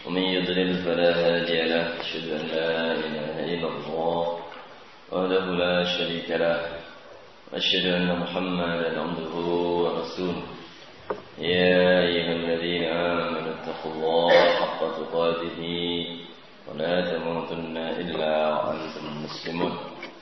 ومن يضلل فلا هادي له أشهد أن لا إله إلا الله وحده لا شريك له وأشهد أن محمدا عبده ورسوله يا أيها الذين آمنوا اتقوا الله حق تقاته ولا تموتن إلا وأنتم مسلمون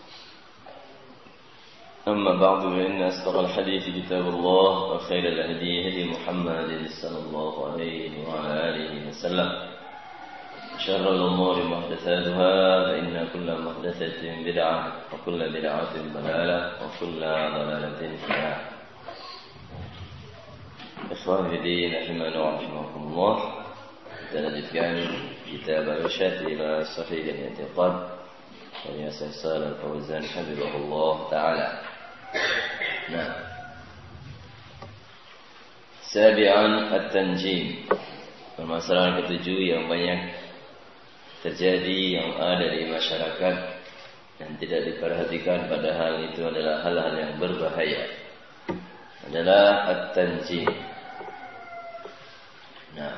أما بعد فإن أصدق الحديث كتاب الله وخير الهدي هدي محمد صلى الله عليه وعلى آله وسلم شر الأمور محدثاتها فإن كل محدثة بدعة وكل بدعة ضلالة وكل ضلالة في النار. Ikhwan fillah rahimani wa rahimakumullah. Kita lanjutkan kitab Al-Irsyad ila Sahih al-I'tiqad karya Syekh Shalih Al-Fauzan hafizahullah taala. Nah. Sabi'an at-tanjim. Permasalahan ketujuh yang banyak terjadi yang ada di masyarakat dan tidak diperhatikan, padahal itu adalah hal-hal yang berbahaya. Adalah at-tanjim. Nah,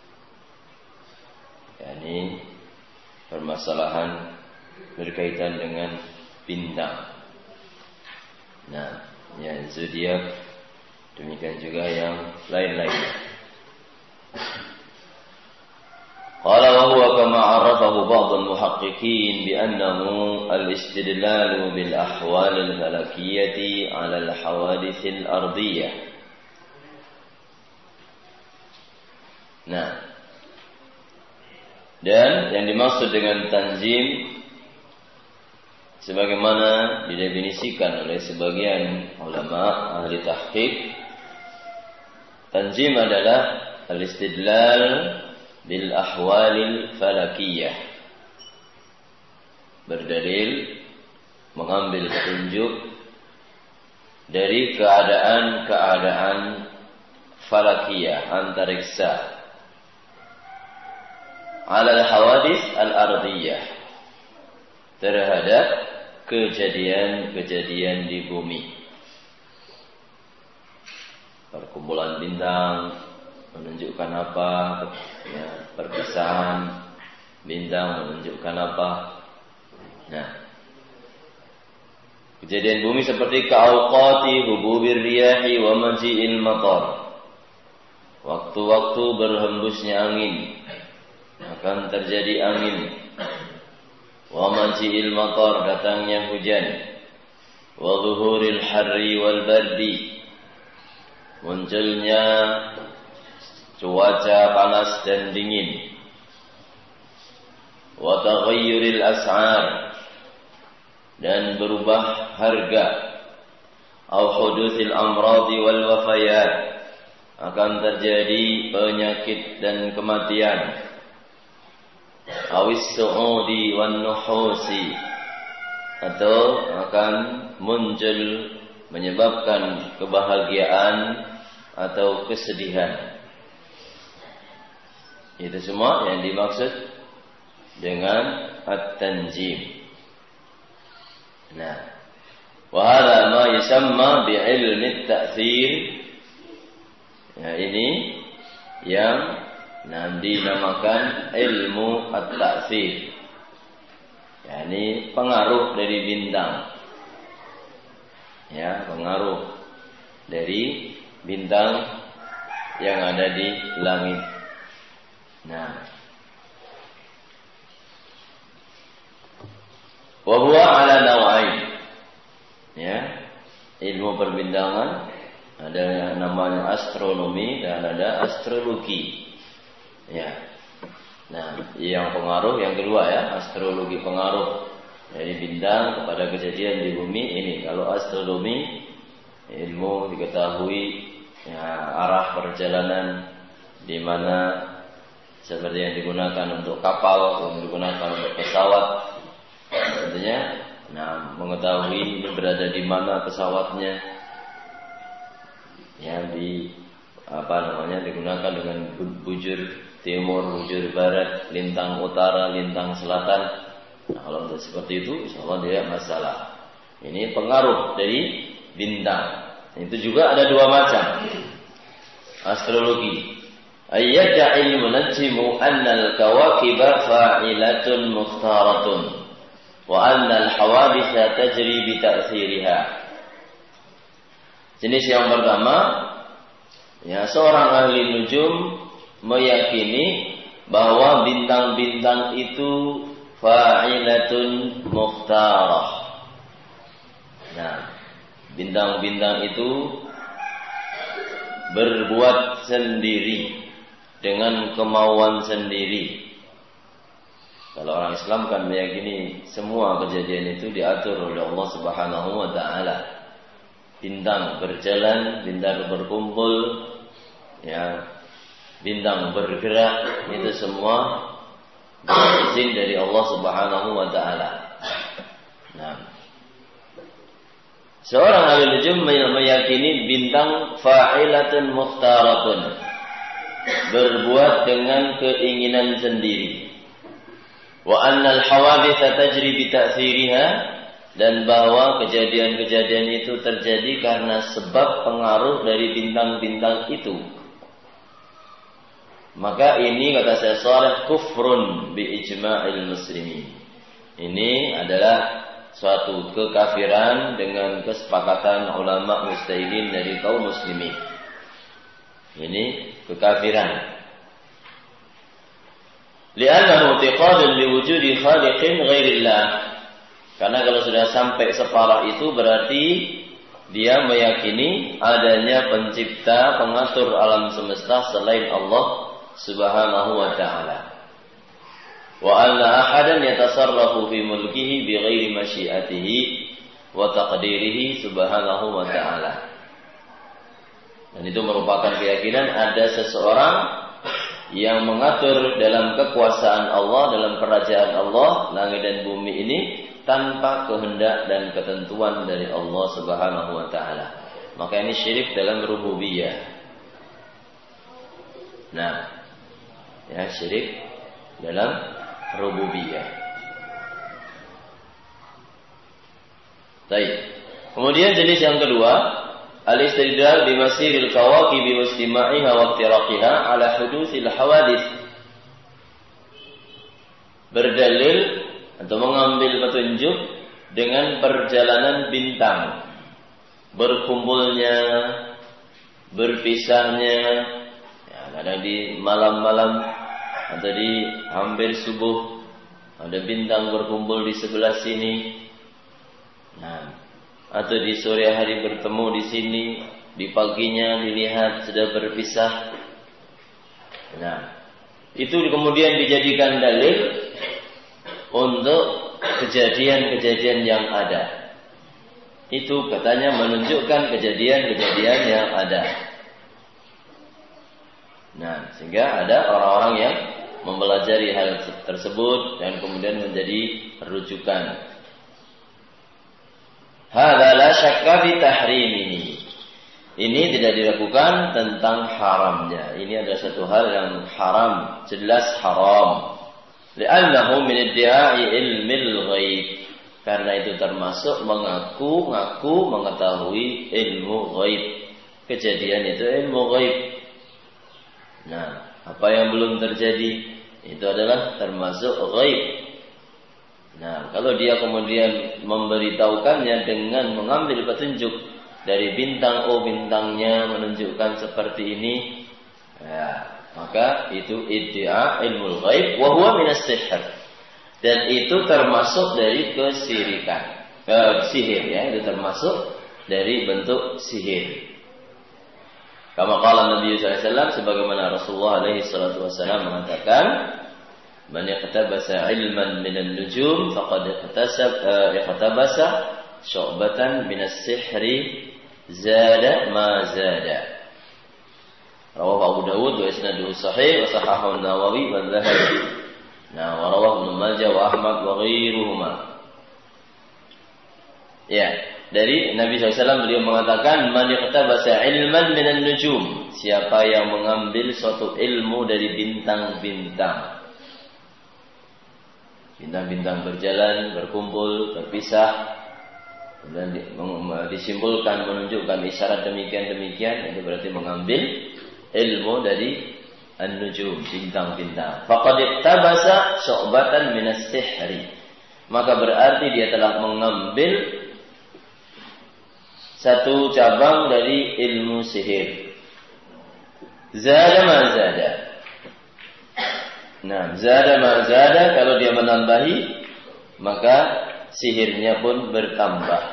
yakni permasalahan berkaitan dengan bintang. Nah, yang zodiak, demikian juga yang lain-lain. Qala wa huwa kama 'arafahu ba'd al-muhaqqiqin bi annahu al-istidlal bil ahwal al-falakiyyah 'ala al-hawadith al-ardiyyah. Nah, dan yang dimaksud dengan tanjim sebagaimana didefinisikan oleh sebagian ulama ahli tahqiq, tanjim adalah al-istidlal bil ahwalil falakiyah, berdalil, mengambil petunjuk dari keadaan-keadaan falakiyah, antariksa, alal hawadis al-ardiyah, terhadap kejadian-kejadian di bumi. Perkumpulan bintang menunjukkan apa? Ya, perpisahan bintang menunjukkan apa? Nah, kejadian bumi seperti ka'auqati hububir riyahi wa maji'il matar. Waktu-waktu berhembusnya angin, akan terjadi angin. Wa maji'il matar, datangnya hujan. Wa zuhuril harri wal bardi, munculnya cuaca panas dan dingin. Wa taghayyuril as'ar, dan berubah harga. Au hudusil amradi wal wafayat, akan terjadi penyakit dan kematian. Awis su'udi wan nuhusi, atau akan muncul menyebabkan kebahagiaan atau kesedihan. Itu semua yang dimaksud dengan at-tanjim. Nah, wa hadha ma yusamma bi ilmi at-ta'thir. Ya, ini yang dinamakan ilmu at-ta'thir, yakni pengaruh dari bintang. Ya, pengaruh dari bintang yang ada di langit. Nah, wa huwa ala naw'ain. Ya, ilmu perbintangan ada yang namanya astronomi dan ada astrologi. Ya. Nah, yang pengaruh yang kedua ya, astrologi, pengaruh dari bintang kepada kejadian di bumi ini. Kalau astronomi, ilmu diketahui ya, arah perjalanan di mana, seperti yang digunakan untuk kapal, yang digunakan untuk pesawat. Tentunya, mengetahui berada di mana pesawatnya, yang digunakan dengan bujur timur, bujur barat, lintang utara, lintang selatan. Nah, kalau untuk seperti itu, insyaallah tidak masalah. Ini pengaruh dari bintang. Itu juga ada dua macam astrologi. ayyada'il munajjimu annal kawakiba fa'ilatun mukhtaratun wa annal hawaditha tajri bi ta'thiriha. Jenis yang pertama, ya, seorang ahli nujum meyakini bahwa bintang-bintang itu fa'ilatun mukhtarah. Nah, bintang-bintang itu berbuat sendiri dengan kemauan sendiri. Kalau orang Islam kan meyakini semua kejadian itu diatur oleh Allah Subhanahu wa taala. Bintang berjalan, bintang berkumpul, ya, bintang bergerak, itu semua izin dari Allah Subhanahu wa taala. Nah, seorang ahli nujum meyakini bintang fa'ilatun mukhtaratun, berbuat dengan keinginan sendiri. Wa annal hawaditha tajri bi ta'thiriha, dan bahwa kejadian-kejadian itu terjadi karena sebab pengaruh dari bintang-bintang itu. Maka ini, kata Syekh Shalih, kufrun bi ijma'il muslimin. Ini adalah suatu kekafiran dengan kesepakatan ulama mujtahidin dari kaum muslimin. Ini kekafiran. Li'annahu i'tiqadun liwujudi khaliqin ghairillah. Karena kalau sudah sampai separah itu berarti dia meyakini adanya pencipta, pengatur alam semesta selain Allah Subhanahu wa ta'ala. Wa anna ahadan yatasarrafu fi mulkihi bighairi masyiatihi wa taqdirihi subhanahu wa ta'ala. Dan itu merupakan keyakinan ada seseorang yang mengatur dalam kekuasaan Allah, dalam kerajaan Allah, langit dan bumi ini tanpa kehendak dan ketentuan dari Allah Subhanahu wa ta'ala. Maka ini syirik dalam rububiyah. Nah, ya, syirik dalam rububiyah. Baik. Kemudian jenis yang kedua, al-istidlal bi masiril kawakib wa istima'iha wa iftiraqiha ala hudutsil hawadits. Berdalil atau mengambil petunjuk dengan perjalanan bintang, berkumpulnya, berpisahnya, ya, kadang di malam-malam atau di hampir subuh ada bintang berkumpul di sebelah sini. Nah, atau di sore hari bertemu di sini, di paginya dilihat sudah berpisah. Nah, itu kemudian dijadikan dalil untuk kejadian-kejadian yang ada. Itu katanya menunjukkan kejadian-kejadian yang ada. Nah, sehingga ada orang-orang yang mempelajari hal tersebut dan kemudian menjadi rujukan. Hadza la syakka fi tahrimihi. Ini tidak diragukan tentang haramnya. Ini adalah satu hal yang haram, jelas haram. Li'annahu min iddi'a'i ilmil ghaib. Karena itu termasuk mengaku mengetahui ilmu ghaib. Kejadian itu ilmu ghaib. Nah, apa yang belum terjadi itu adalah termasuk ghaib. Nah, kalau dia kemudian memberitahukannya dengan mengambil petunjuk dari bintang, oh bintangnya menunjukkan seperti ini, ya, maka itu iddia ilmu ghaib wa huwa minas sihr. Dan itu termasuk dari kesirikan, sihir, ya, itu termasuk dari bentuk sihir. Kama qala Nabi sallallahu alaihi wasallam, sebagaimana Rasulullah alaihi salatu wasallam mengatakan, man yaqtabasa ilman minan nujum faqad iqtabasa syu'batan minas sihri zada ma zada. Rawahu Abu Dawud wa isnaduhu sahih wa sahahahu an-Nawawi wa Dhahabi. Nah, wa rawahu Ibnu Majah wa Ahmad wa ghairuhuma. Ya, dari Nabi SAW beliau mengatakan, man iqtabasa ilman minan nujum, siapa yang mengambil suatu ilmu dari bintang-bintang. Bintang-bintang berjalan, berkumpul, berpisah, dan disimpulkan, menunjukkan isyarat demikian-demikian, itu berarti mengambil ilmu dari an-nujum, bintang-bintang. Faqad iktabasa syu'batan minas sihri. Maka berarti dia telah mengambil satu cabang dari ilmu sihir. Zada ma zada. Nah, zada ma zada, kalau dia menambahi, maka sihirnya pun bertambah.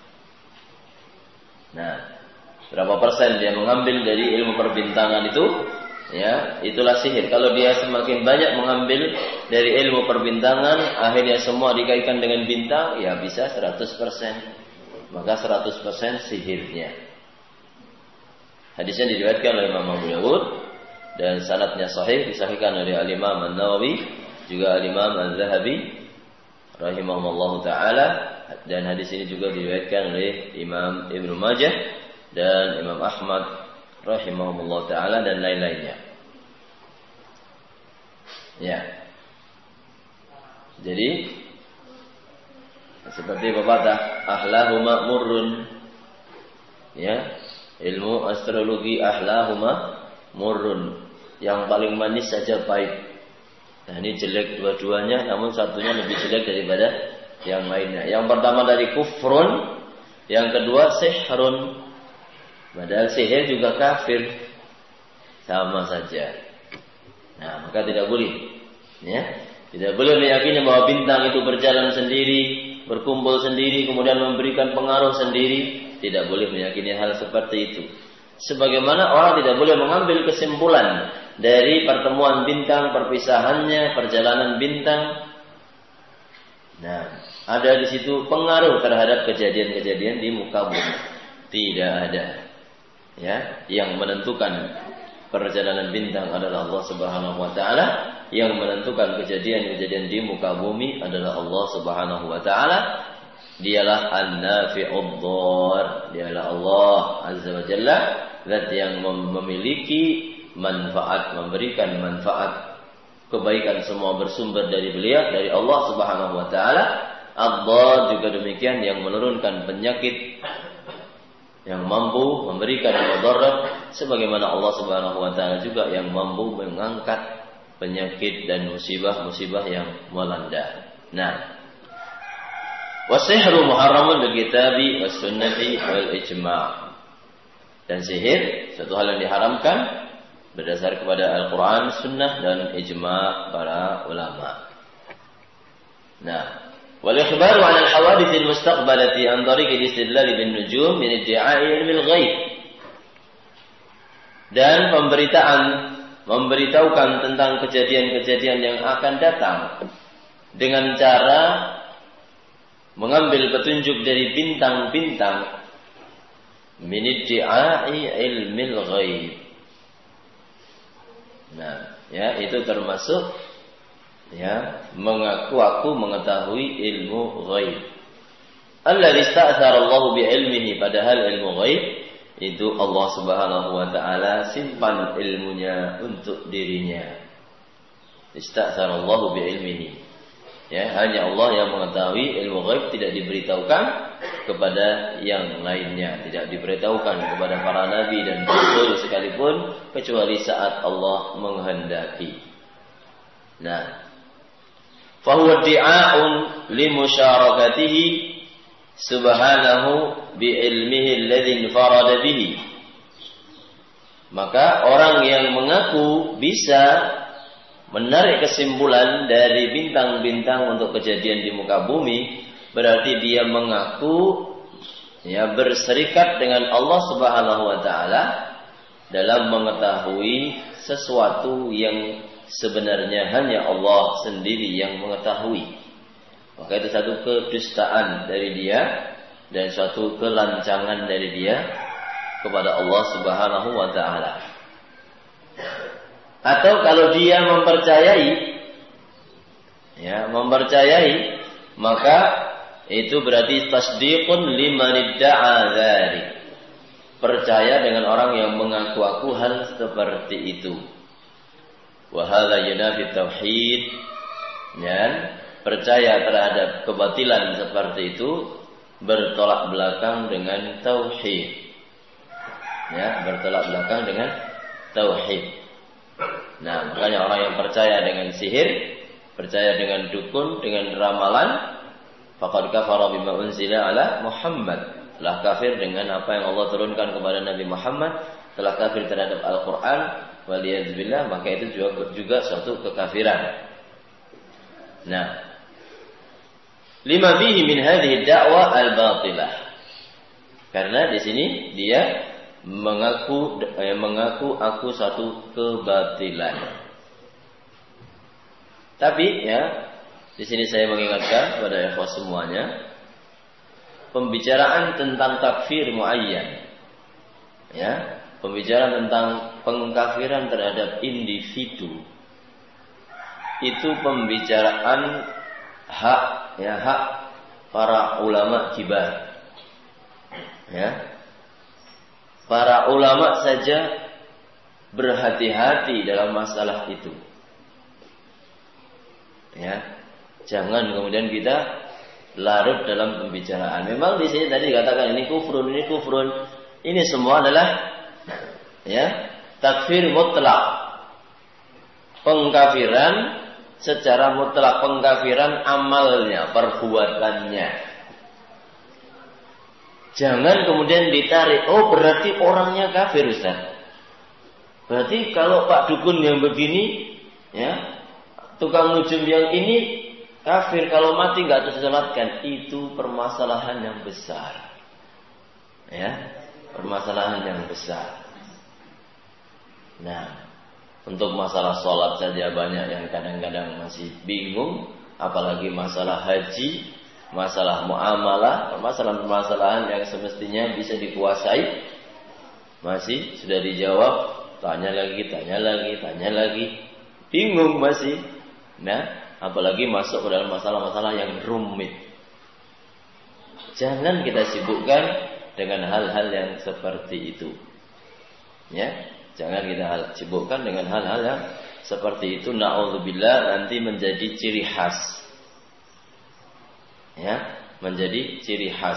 Nah, berapa persen dia mengambil dari ilmu perbintangan itu? Ya, itulah sihir. Kalau dia semakin banyak mengambil dari ilmu perbintangan, akhirnya semua dikaitkan dengan bintang, ya bisa 100%. Maka 100% sihirnya. Hadisnya diriwayatkan oleh Imam Abu Dawud dan sanadnya sahih, disahihkan oleh Al-Imam An-Nawawi, juga Al-Imam Al-Zahabi rahimahullahu taala, dan hadis ini juga diriwayatkan oleh Imam Ibnu Majah dan Imam Ahmad rahimahullahu taala dan lain-lainnya. Ya. Jadi seperti pepatah ahlahuma murrun. Ya, ilmu astrologi ahlahuma murrun. Yang paling manis saja pahit. Nah, ini jelek dua-duanya, namun satunya lebih jelek daripada yang lainnya. Yang pertama dari kufrun, yang kedua sihrun. Padahal sihir juga kafir, sama saja. Nah, maka tidak boleh, ya, tidak boleh meyakini bahwa bintang itu berjalan sendiri, berkumpul sendiri, kemudian memberikan pengaruh sendiri. Tidak boleh meyakini hal seperti itu. Sebagaimana orang tidak boleh mengambil kesimpulan dari pertemuan bintang, perpisahannya, perjalanan bintang. Nah, ada di situ pengaruh terhadap kejadian-kejadian di muka bumi. Tidak ada. Ya, yang menentukan perjalanan bintang adalah Allah Subhanahu wa taala, yang menentukan kejadian-kejadian di muka bumi adalah Allah Subhanahu wa taala. Dialah An-Nafi'ud Dhar, dialah Allah Azza wa Jalla, zat yang memiliki manfaat, memberikan manfaat. Kebaikan semua bersumber dari Beliau, dari Allah Subhanahu wa taala. Ad-Dhar juga demikian, yang menurunkan penyakit, yang mampu memberikan mudarat, sebagaimana Allah Subhanahu wa taala juga yang mampu mengangkat penyakit dan musibah-musibah yang melanda. Nah, wasihru muharramun bil kitabi was sunnati wal ijma'. Dan sihir suatu hal yang diharamkan berdasar kepada Al-Qur'an, sunnah dan ijma' para ulama. Nah, wal ikhbaru 'an al-hawadits al-mustaqbalati an tariq al-istidlal bin nujum min idda'i ilmi al-ghaib. Dan memberitahukan tentang kejadian-kejadian yang akan datang dengan cara mengambil petunjuk dari bintang-bintang min idda'i ilmi al-ghaib. Nah, ya, itu termasuk, ya, mengaku aku mengetahui ilmu ghaib. Alladzi ista'thara Allah bi ilmihi, padahal ilmu ghaib itu Allah Subhanahu wa taala simpan ilmunya untuk dirinya. Ista'thara Allah bi ilmihi. Ya, hanya Allah yang mengetahui ilmu ghaib, tidak diberitahukan kepada yang lainnya, tidak diberitahukan kepada para nabi dan rasul sekalipun, kecuali saat Allah menghendaki. Nah, fahuwa di'a'un limusyarakatihi subhanahu bi'ilmihi alladhi infarada bihi. Maka orang yang mengaku bisa menarik kesimpulan dari bintang-bintang untuk kejadian di muka bumi, berarti dia mengaku, ya, berserikat dengan Allah Subhanahu wa taala dalam mengetahui sesuatu yang sebenarnya hanya Allah sendiri yang mengetahui. Maka itu satu kedustaan dari dia dan suatu kelancangan dari dia kepada Allah Subhanahu wa taala. Atau kalau dia mempercayai, maka itu berarti tasdiqun liman idda'a dzalik. Percaya dengan orang yang mengaku-aku hal seperti itu. Wa hadza yunafi tauhid. Dan percaya terhadap kebatilan seperti itu bertolak belakang dengan tauhid. Ya, bertolak belakang dengan tauhid. Nah, makanya orang yang percaya dengan sihir, percaya dengan dukun, dengan ramalan, faqad kafara bima unzila ala Muhammad. Telah kafir dengan apa yang Allah turunkan kepada Nabi Muhammad, telah kafir terhadap Al-Qur'an, waliyadzubillah, maka itu juga suatu kekafiran. Nah, lima fihi min hadhihi da'wa al-batilah. Karena di sini dia mengaku aku satu kebatilan. Tapi ya, di sini saya mengingatkan kepada ikhwah semuanya, pembicaraan tentang takfir muayyan, ya, pembicaraan tentang pengkafiran terhadap individu, itu pembicaraan hak para ulama kibar, ya. Para ulama saja berhati-hati dalam masalah itu. Ya, jangan kemudian kita larut dalam pembicaraan. Memang di sini tadi dikatakan ini kufrun. Ini semua adalah ya takfir mutlak, pengkafiran secara mutlak, pengkafiran amalnya, perbuatannya. Jangan kemudian ditarik, oh berarti orangnya kafir, Ustaz. Berarti kalau Pak Dukun yang begini, ya, tukang nujum yang ini kafir, kalau mati nggak terselatkan. Itu permasalahan yang besar, ya, permasalahan yang besar. Nah, untuk masalah sholat saja banyak yang kadang-kadang masih bingung, apalagi masalah haji, masalah muamalah, permasalahan-permasalahan yang semestinya bisa dikuasai, masih sudah dijawab, tanya lagi, bingung masih. Nah, apalagi masuk ke dalam masalah-masalah yang rumit. Jangan kita sibukkan dengan hal-hal yang seperti itu. Ya, jangan kita sibukkan dengan hal-hal yang seperti itu. Na'udzubillah, nanti menjadi ciri khas. Ya, menjadi ciri khas.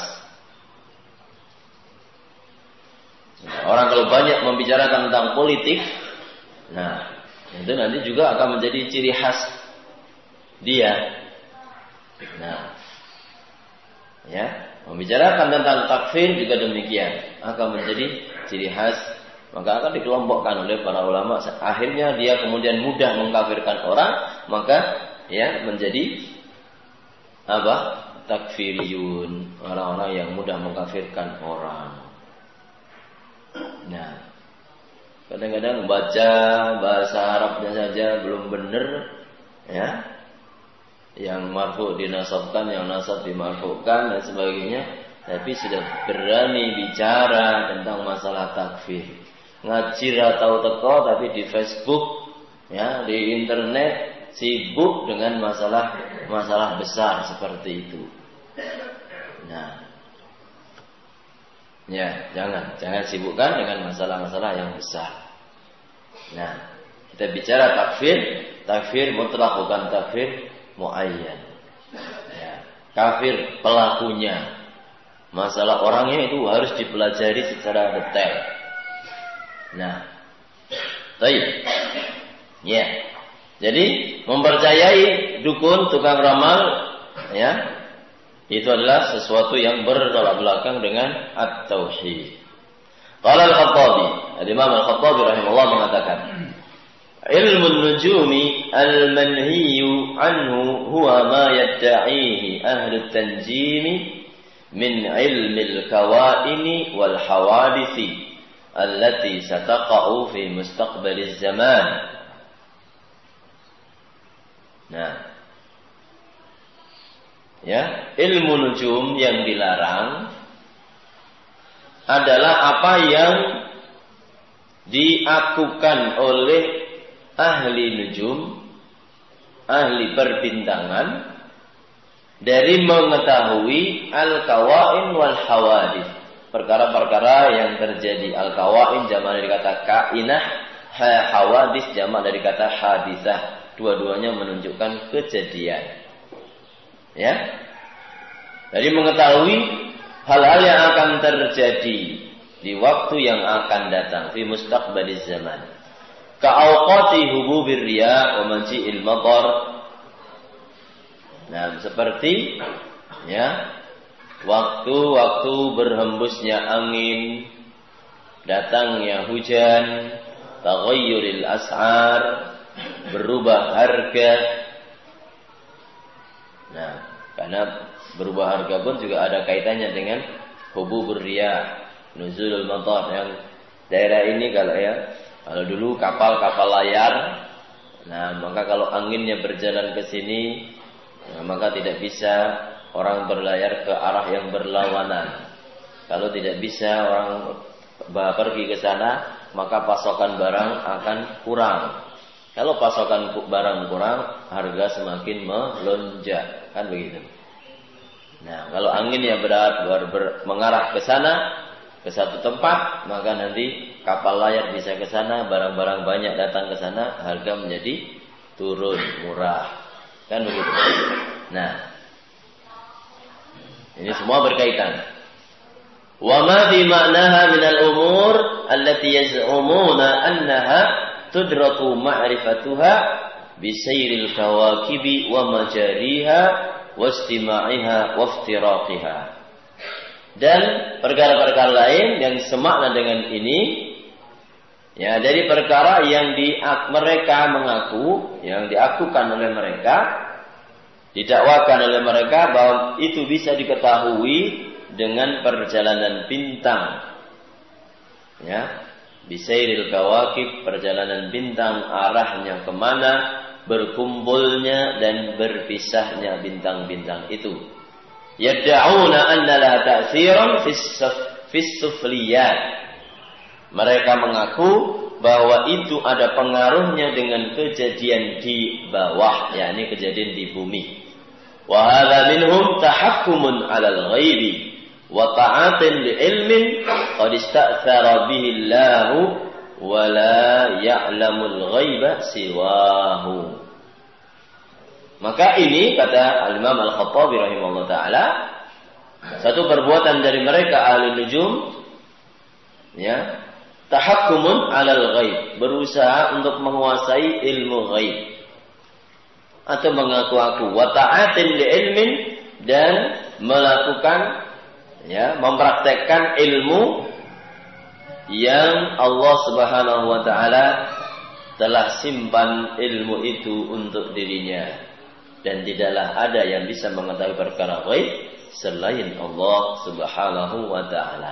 Orang kalau banyak membicarakan tentang politik, nah, itu nanti juga akan menjadi ciri khas dia. Nah, ya, membicarakan tentang takfir juga demikian, akan menjadi ciri khas, maka akan dikelompokkan oleh para ulama. Akhirnya dia kemudian mudah mengkafirkan orang, maka ya menjadi apa? Takfiriyun, orang-orang yang mudah mengkafirkan orang. Nah, kadang-kadang baca bahasa Arabnya saja belum benar, ya, yang marfu dinasabkan, yang nasab dimarfukan dan sebagainya, tapi sudah berani bicara tentang masalah takfir. Ngaji atau teko tapi di Facebook, ya, di internet sibuk dengan masalah besar seperti itu. Nah, ya, jangan sibukkan dengan masalah-masalah yang besar. Nah, kita bicara takfir mutlak, bukan takfir muayyan. Ya, kafir pelakunya. Masalah orangnya itu harus dipelajari secara detail. Nah, baik. Ya. Jadi mempercayai dukun, tukang ramal, ya, itu adalah sesuatu yang bertolak belakang dengan at-tauhid. Qala al-Khattabi, Al-Imam Al-Khattabi rahimahullah mengatakan, ilmu nujumi al-manhiyu anhu huwa ma yadda'ihi ahlu tanjimi min ilmi al-kawaini wal hawadisi allati sataqa'u fi mustaqbaliz zaman. Nah, ya, ilmu nujum yang dilarang adalah apa yang diakukan oleh ahli nujum, ahli perbintangan, dari mengetahui al-kawain wal hawadith, perkara-perkara yang terjadi. Al-kawain jamak dari kata kainah, hawadith jamak dari kata hadisah. Dua-duanya menunjukkan kejadian. Ya. Jadi mengetahui hal-hal yang akan terjadi di waktu yang akan datang, fi mustaqbaliz zaman. Ka'awqati hububir riya wa maji'il matar. Nah, seperti ya waktu-waktu berhembusnya angin, datangnya hujan, taghayyuril as'ar, berubah harga. Nah, karena berubah harga pun juga ada kaitannya dengan hububur riya, nuzulul matar. Yang daerah ini kalau dulu kapal layar, nah maka kalau anginnya berjalan ke sini, nah, maka tidak bisa orang berlayar ke arah yang berlawanan. Kalau tidak bisa orang pergi ke sana, maka pasokan barang akan kurang. Kalau pasokan barang kurang, harga semakin melonjak, kan begitu. Nah, kalau anginnya mengarah ke sana, ke satu tempat, maka nanti kapal layar bisa ke sana, barang-barang banyak datang ke sana, harga menjadi turun murah, kan begitu. Nah, ini semua berkaitan. Wa ma fi ma'naha min al-umur allati yaz'umuna annaha tudraku ma'rifatuha bi sayril kawakibi wa majariha wa istima'iha wa iftiraqiha. Dan perkara-perkara lain yang semakna dengan ini, ya, dari perkara yang mereka mengaku, yang diakukan oleh mereka, didakwakan oleh mereka bahwa itu bisa diketahui dengan perjalanan bintang, ya, bisairil kawakib, perjalanan bintang arahnya kemana, berkumpulnya dan berpisahnya bintang-bintang itu. Yad'una anna laha ta'thiran fis sufliyat. Mereka mengaku bahwa itu ada pengaruhnya dengan kejadian di bawah, yakni kejadian di bumi. Wa hadza minhum tahakkumun 'alal ghaibi wa ta'atin li ilmin qad ista'thara bihi Allah wa la ya'lamul ghaiba siwahu. Maka ini kata Al-Imam Al-Khattabi rahimahullah ta'ala, satu perbuatan dari mereka ahli nujum, ya, tahakkumun 'alal ghaib, berusaha untuk menguasai ilmu ghaib atau mengaku-aku, wa ta'atin li ilmin, dan melakukan, ya, mempraktekkan ilmu yang Allah Subhanahu wa ta'ala telah simpan ilmu itu untuk dirinya, dan tidaklah ada yang bisa mengetahui perkara ghaib selain Allah Subhanahu wa ta'ala.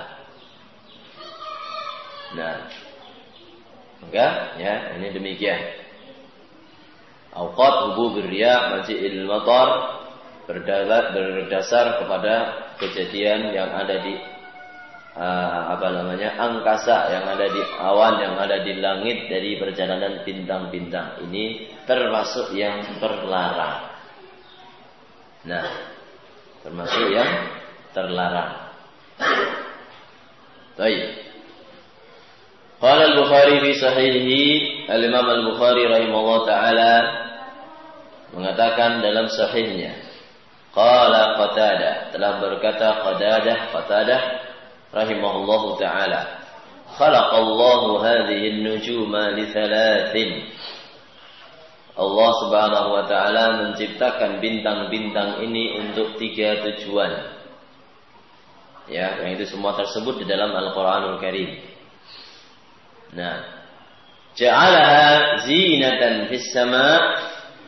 Nah, maka ya, ini demikian. Awqat hububir riya maji'il matar berdasar kepada kejadian yang ada di angkasa, yang ada di awan, yang ada di langit dari perjalanan bintang-bintang. Ini termasuk yang terlarang. Nah, termasuk yang terlarang. Baik. Qala al-Bukhari fi sahihi, Al-Imam Al-Bukhari rahimahullah ta'ala mengatakan dalam sahihnya, qala Qatadah, telah berkata Qatadah rahimahullahu ta'ala, khalaqallahu hadhihi an-nujuma li thalathin. Allah Subhanahu wa ta'ala menciptakan bintang-bintang ini untuk 3 tujuan. Ya, yang itu semua tersebut di dalam Al-Qur'anul Karim. Nah, ja'alaha zinatan fis sama'.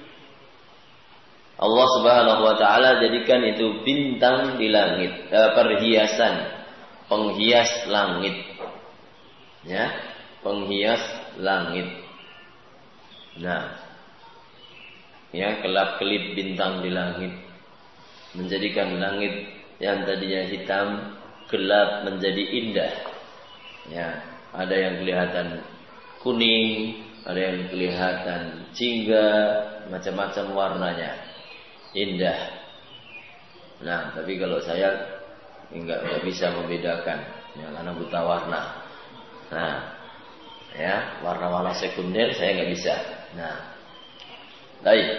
Allah Subhanahu wa ta'ala jadikan itu bintang di langit, perhiasan, penghias langit. Ya, penghias langit. Nah, ya, kelap-kelip bintang di langit menjadikan langit yang tadinya hitam gelap menjadi indah. Ya, ada yang kelihatan kuning, ada yang kelihatan jingga, macam-macam warnanya, indah. Nah, tapi kalau saya enggak bisa membedakan, ya, karena buta warna. Nah, ya, warna-warna sekunder saya enggak bisa. Nah, baik.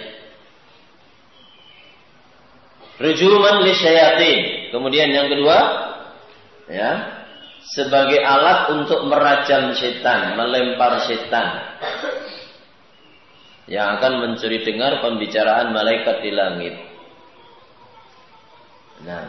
Rujuman lisyayatin. Kemudian yang kedua, ya, sebagai alat untuk merajam setan, melempar setan yang akan mencuri dengar pembicaraan malaikat di langit. Nah,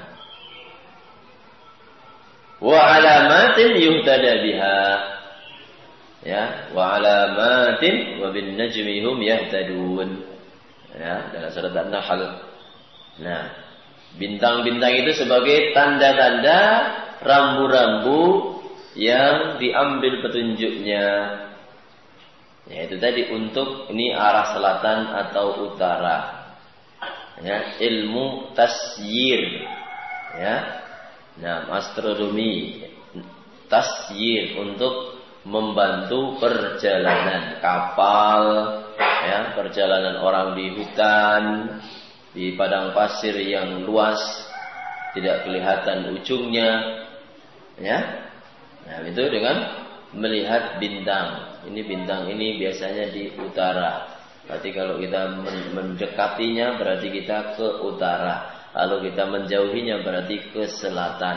wa alamatin yuhtada biha, ya, wa alamatin wa bin najmi hum yahtadun, ya, dalam surat An-Nahl. Nah, bintang-bintang itu sebagai tanda-tanda rambu-rambu yang diambil petunjuknya. Ya, itu tadi untuk ini arah selatan atau utara. Ya, ilmu tasyir. Ya. Nah, astronomi tasyir untuk membantu perjalanan kapal, ya, perjalanan orang di hutan, di padang pasir yang luas, tidak kelihatan ujungnya, ya. Nah, itu dengan melihat bintang. Ini bintang ini biasanya di utara. Berarti kalau kita mendekatinya berarti kita ke utara. Kalau kita menjauhinya berarti ke selatan.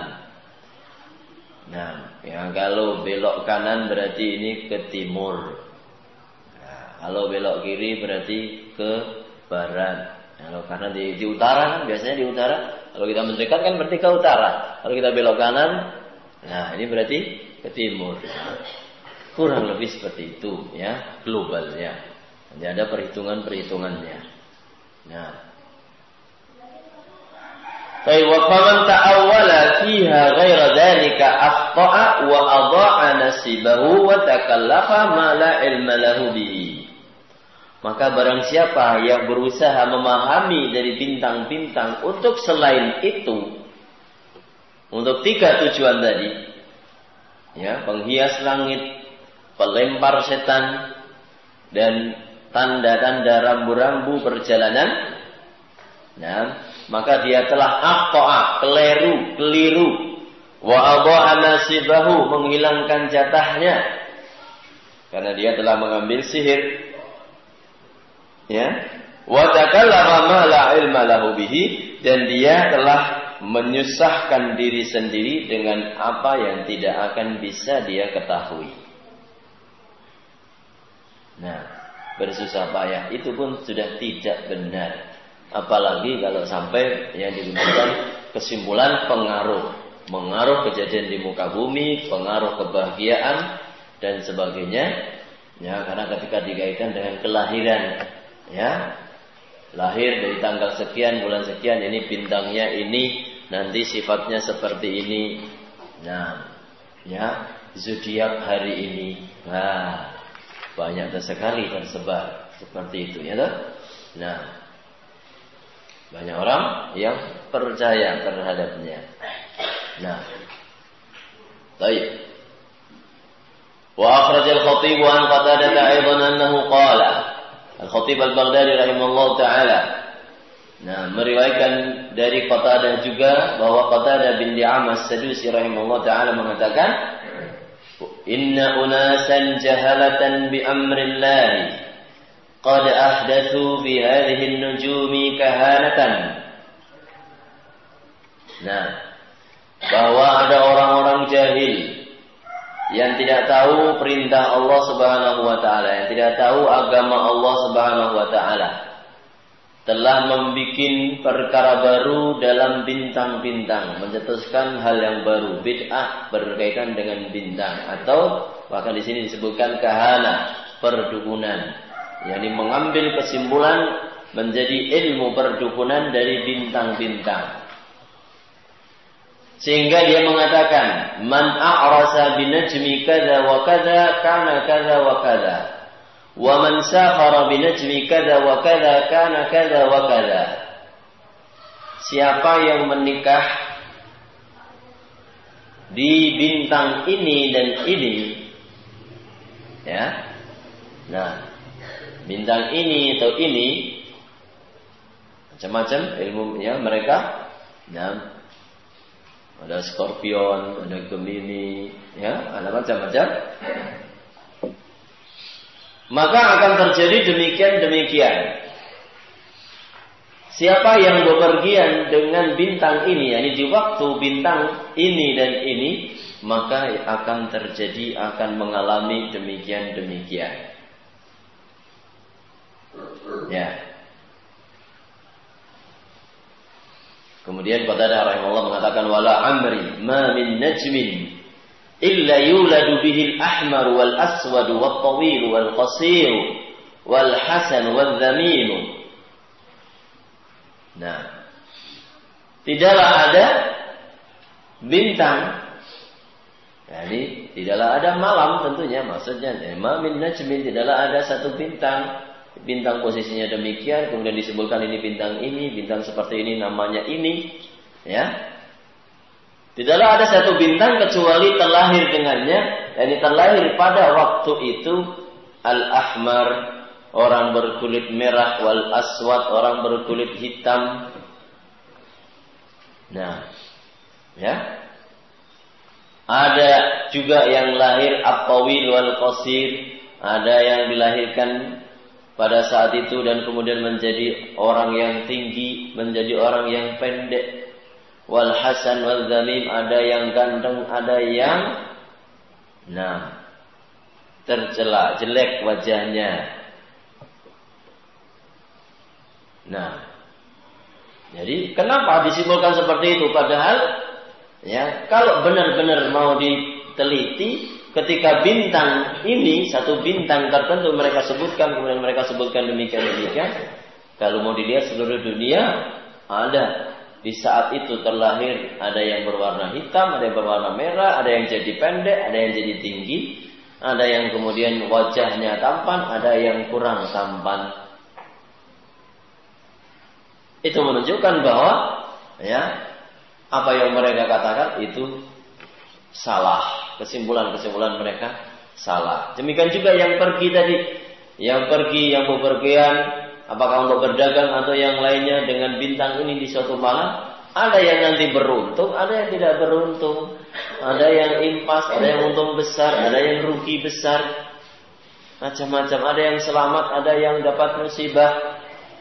Nah, ya, kalau belok kanan berarti ini ke timur. Nah, kalau belok kiri berarti ke barat. Kalau karena di utara kan biasanya di utara. Kalau kita mendekat kan berarti ke utara. Kalau kita belok kanan, nah ini berarti ke timur. Kurang lebih seperti itu, ya, globalnya. Nanti ada perhitungannya. Nah, baik, wa faman ta'awwala fiha ghaira dzalika akhta'a wa adha'a nasibahu wa takallafa ma la ilma lahu bihi. Maka barang siapa yang berusaha memahami dari bintang-bintang untuk selain itu, untuk 3 tujuan tadi, ya, penghias langit, pelempar setan, dan tanda-tanda rambu-rambu perjalanan, nah, maka dia telah akhta'a, keliru, wa adha'a nasibahu, menghilangkan jatahnya, karena dia telah mengambil sihir. Ya, wa takallama ma la ilma lahu bihi, dan dia telah menyusahkan diri sendiri dengan apa yang tidak akan bisa dia ketahui. Nah, bersusah payah itu pun sudah tidak benar. Apalagi kalau sampai yang digunakan kesimpulan mengaruh kejadian di muka bumi, pengaruh kebahagiaan dan sebagainya. Ya, karena ketika dikaitkan dengan kelahiran, ya, lahir dari tanggal sekian, bulan sekian, ini bintangnya ini, nanti sifatnya seperti ini. Nah, ya, zodiak hari ini. Nah, banyak sekali tersebar seperti itu, ya toh? Nah, banyak orang yang percaya terhadapnya. Nah, baik. Wa akhraj al-Khatib an Qatadah aidan annahu qala. Al-Khatib Al-Baghdadi rahimahullah ta'ala, nah, meriwayatkan dari Qatadah juga bahwa Qatadah bin Di'amah As-Sadusi rahimahullah ta'ala mengatakan, inna unasan jahalatan bi amrillahi qad ahdathu fi hadhihi an-nujumi kahanatan. Nah, bahwa ada orang-orang jahil yang tidak tahu perintah Allah Subhanahu wa taala, yang tidak tahu agama Allah Subhanahu wa taala, telah membuat perkara baru dalam bintang-bintang, mencetuskan hal yang baru, bid'ah berkaitan dengan bintang, atau bahkan di sini disebutkan kahana, perdukunan, yakni mengambil kesimpulan menjadi ilmu perdukunan dari bintang-bintang. Sehingga dia mengatakan, man a'rasa binajmi kadza wa kadza kana kadza wa kadza, wa man safara binajmi kadza wa kadza kana kadza wa kadza. Siapa yang menikah di bintang ini dan ini, ya, nah, bintang ini atau ini, macam-macam ilmunya mereka, nah, ada Scorpion, ada Gemini, ya, ada macam-macam. Maka akan terjadi demikian. Siapa yang bepergian dengan bintang ini, yakni di waktu bintang ini dan ini, maka akan terjadi, akan mengalami demikian. Ya. Kemudian Qatadah rahimahullah mengatakan wala amri ma min najmin illa yuladu bihi al-ahmar wal aswad wal tawil wal qasir wal hasan wal dhamim. Nah, tidaklah ada bintang. Jadi tidaklah ada malam tentunya, maksudnya ma min najmin, tidaklah ada satu bintang. Bintang posisinya demikian, kemudian disebutkan ini bintang seperti ini, namanya ini, ya. Tidaklah ada satu bintang kecuali terlahir dengannya, yakni terlahir pada waktu itu al-ahmar, orang berkulit merah, wal aswad, orang berkulit hitam. Nah, ya. Ada juga yang lahir at-tawil wal qasir, ada yang dilahirkan pada saat itu dan kemudian menjadi orang yang tinggi, menjadi orang yang pendek. Wal hasan wal dhamim, ada yang ganteng, ada yang tercela, jelek wajahnya. Nah, jadi kenapa disimpulkan seperti itu? Padahal ya, kalau benar-benar mau diteliti, ketika bintang ini, satu bintang tertentu mereka sebutkan, kemudian mereka sebutkan demikian. Kalau mau dilihat seluruh dunia, ada di saat itu terlahir, ada yang berwarna hitam, ada yang berwarna merah, ada yang jadi pendek, ada yang jadi tinggi, ada yang kemudian wajahnya tampan, ada yang kurang tampan. Itu menunjukkan bahwa ya, apa yang mereka katakan itu salah. Kesimpulan mereka salah. Demikian juga yang pergi tadi, yang bepergian, apakah untuk berdagang atau yang lainnya dengan bintang ini di suatu malam, ada yang nanti beruntung, ada yang tidak beruntung, ada yang impas, ada yang untung besar, ada yang rugi besar, macam-macam, ada yang selamat, ada yang dapat musibah.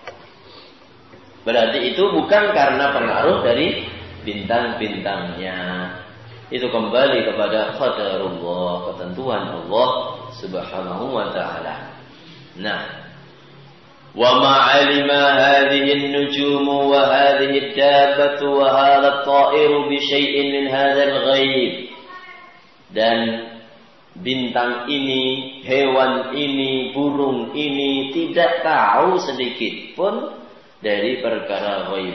Berarti itu bukan karena pengaruh dari bintang-bintangnya. Itu kembali kepada qadarullah, ketentuan Allah Subhanahu wa ta'ala. Nah, wa ma'alima hadhihi an-nujum wa hadhihi ad-dabbatu wa hadha at-ta'iru bi syai'in min hadha al-ghaib. Dan bintang ini, hewan ini, burung ini tidak tahu sedikit pun dari perkara ghaib.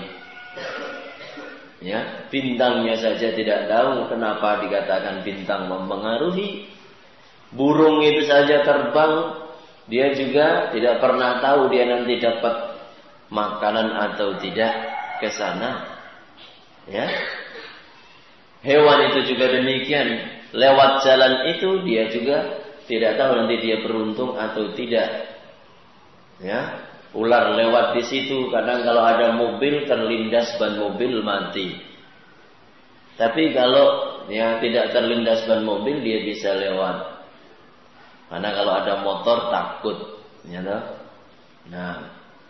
Ya, bintangnya saja tidak tahu, kenapa dikatakan bintang mempengaruhi? Burung itu saja terbang, dia juga tidak pernah tahu dia nanti dapat makanan atau tidak ke sana. Ya. Hewan itu juga demikian, lewat jalan itu dia juga tidak tahu nanti dia beruntung atau tidak. Ya. Ular lewat di situ, kadang kalau ada mobil terlindas ban mobil mati. Tapi kalau yang tidak terlindas ban mobil dia bisa lewat. Karena kalau ada motor takut, ya toh? Nah,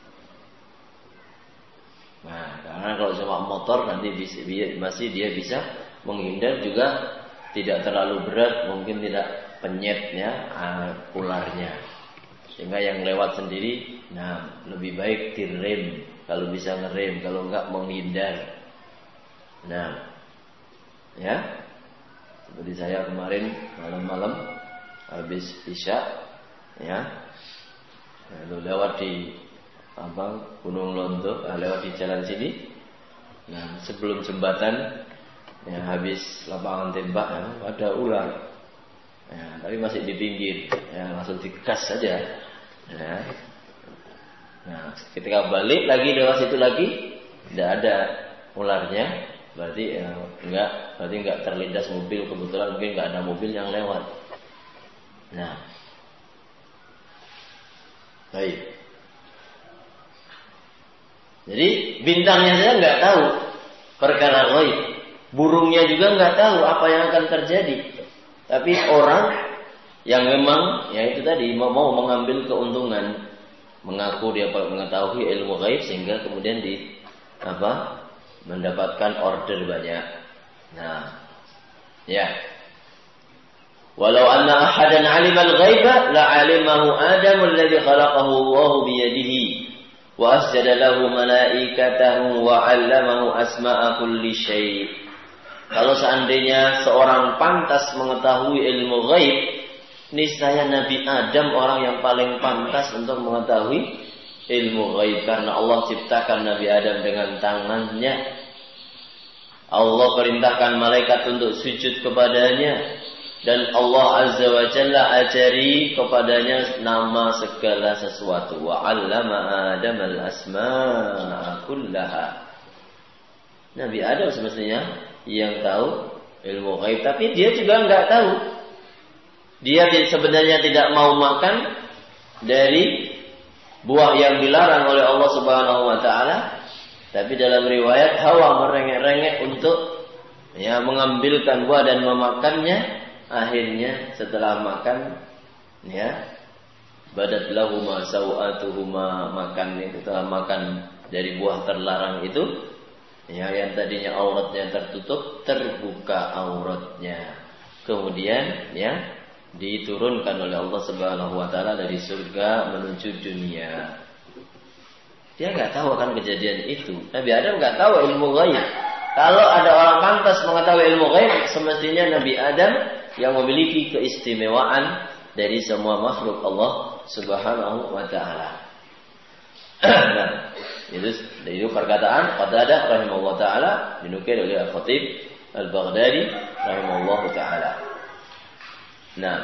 karena kalau cuma motor nanti masih dia bisa menghindar juga, tidak terlalu berat, mungkin tidak penyetnya ularnya. Sehingga yang lewat sendiri, lebih baik direm kalau bisa ngerem, kalau enggak menghindar. Nah, ya, seperti saya kemarin malam-malam habis isya, ya, lalu lewat di Gunung Londo, lewat di jalan sini. Nah, sebelum jembatan, ya, habis lapangan tembak, ya, ada ular. Ya, tapi masih di pinggir, ya, langsung digas saja. Ya. Nah, ketika balik lagi lewat situ lagi, tidak ada ularnya, berarti enggak terlindas mobil, kebetulan mungkin enggak ada mobil yang lewat. Nah, baik. Jadi bintangnya saya enggak tahu perkara ghaib, burungnya juga enggak tahu apa yang akan terjadi. Tapi orang yang memang ya itu tadi mau mengambil keuntungan, mengaku dia mengetahui ilmu gaib sehingga kemudian mendapatkan order banyak. Nah, ya, Walau anna ahadan 'alima al-ghaiba la 'alimahu Adam alladhi khalaqahu Allahu bi yadihi wa asjada lahu malaikatahu wa 'allamahu asma'a kulli syai'. Kalau seandainya seorang pantas mengetahui ilmu ghaib, niscaya Nabi Adam orang yang paling pantas untuk mengetahui ilmu ghaib, karena Allah ciptakan Nabi Adam dengan tangannya. Allah perintahkan malaikat untuk sujud kepadanya, dan Allah Azza wa Jalla ajari kepadanya nama segala sesuatu. Wa 'allama Adam al-asma'a kullaha. Nabi Adam semestinya yang tahu ilmu ghaib, tapi dia juga enggak tahu. Dia sebenarnya tidak mau makan dari buah yang dilarang oleh Allah Subhanahu wa taala, tapi dalam riwayat hawa merengek-rengek untuk mengambilkan buah dan memakannya. Akhirnya setelah makan, badat lahuma sawatuhuma, makan itu, setelah makan dari buah terlarang itu, yang tadinya auratnya tertutup, terbuka auratnya. Kemudian diturunkan oleh Allah Subhanahu wa taala dari surga menuju dunia. Dia enggak tahu akan kejadian itu. Nabi Adam enggak tahu ilmu ghaib. Kalau ada orang pantas mengetahui ilmu ghaib, semestinya Nabi Adam yang memiliki keistimewaan dari semua makhluk Allah Subhanahu wa taala. Nah, itu perkataan Qatadah rahimahullah taala, dinukil oleh Al-Khatib Al-Baghdadi rahimahullah taala. Nah,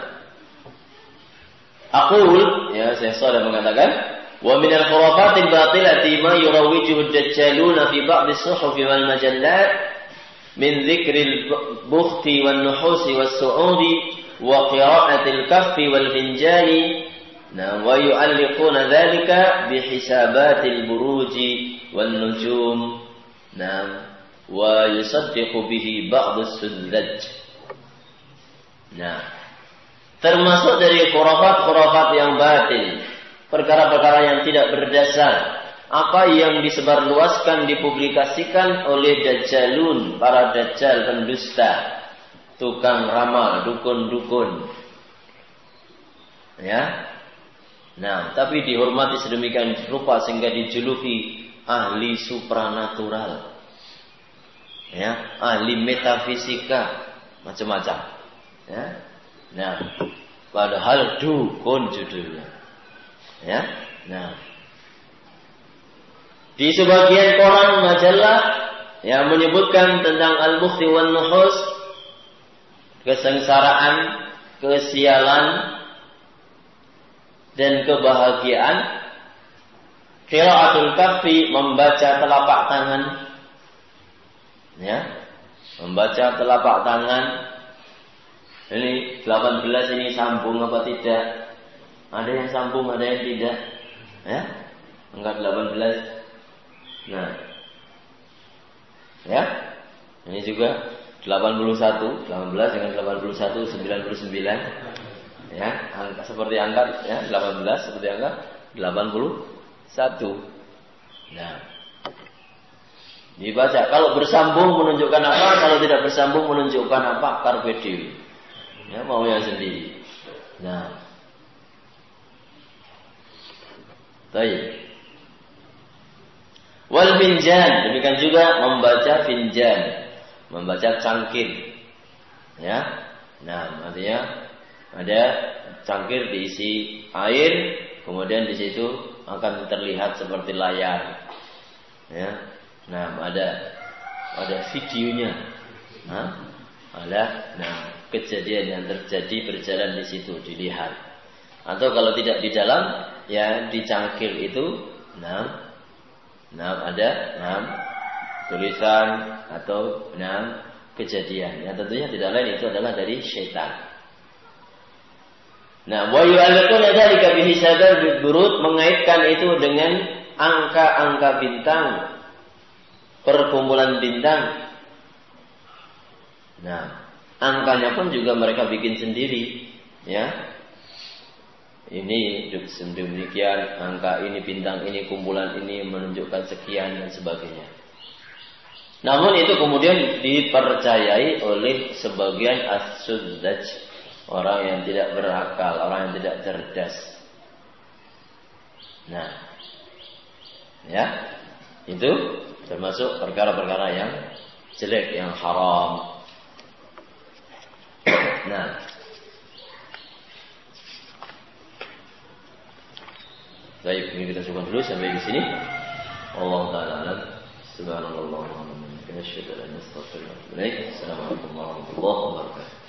Syekh Shalih mengatakan, wa min al-khurafatil batilati ma yurawijuhu ad-dajjaluna fi ba'd as-suhuf wal majallat min dzikril bukhti wan nuhusi was su'udi wa qira'atil kaffi wal finjani. Nah, wa yu'alliquna dzalika bi hisabatil buruji wan nujum. Nah, wa yusaddiqu bihi ba'd as-sunnah. Nah, termasuk dari khurafat-khurafat yang batil, perkara-perkara yang tidak berdasar, apa yang disebarluaskan, dipublikasikan oleh dajjalun, para dajjal pendusta, tukang ramal, dukun-dukun. Nah, tapi dihormati sedemikian rupa sehingga dijuluki ahli supranatural, ahli metafisika, macam-macam. Nah, padahal dukun judulnya. Nah, di sebagian koran majalah yang menyebutkan tentang al-bukhti wan nuhus, kesengsaraan, kesialan dan kebahagiaan. Qiraatul kaffi, membaca telapak tangan, membaca telapak tangan. Ini 18 ini sambung apa tidak? Ada yang sambung, ada yang tidak. Angka 18. Nah, ini juga 81, 18 dengan 81, 99. Angka seperti angka 18 seperti angka 81. Nah, dibaca. Kalau bersambung menunjukkan apa? Kalau tidak bersambung menunjukkan apa? Carpe diem. Maunya sendiri. Nah, baik. Wal finjan, demikian juga membaca finjan, membaca cangkir. Nah, artinya ada cangkir diisi air, kemudian di situ akan terlihat seperti layar. Nah, ada videonya. Kejadian yang terjadi berjalan di situ dilihat. Atau kalau tidak di dalam, di cangkir itu, ada tulisan atau kejadian. Yang tentunya tidak lain itu adalah dari syaitan. Nah, wa yu'alliquna dzalika bi hisabil burud, mengaitkan itu dengan angka-angka bintang, perkumpulan bintang. Nah, angkanya pun juga mereka bikin sendiri, Ini demikian, angka ini, bintang ini, kumpulan ini menunjukkan sekian dan sebagainya. Namun itu kemudian dipercayai oleh sebagian as-sunnah, orang yang tidak berakal, orang yang tidak cerdas. Nah, ya, itu termasuk perkara-perkara yang jelek, yang haram. Nah, baik, ini kita coba dulu sampai di sini. Allah Ta'ala alam. Subhanallah wa bihamdihi, asyhadu an la ilaha illa anta, astaghfiruka wa atubu ilaik. Assalamualaikum warahmatullahi wabarakatuh.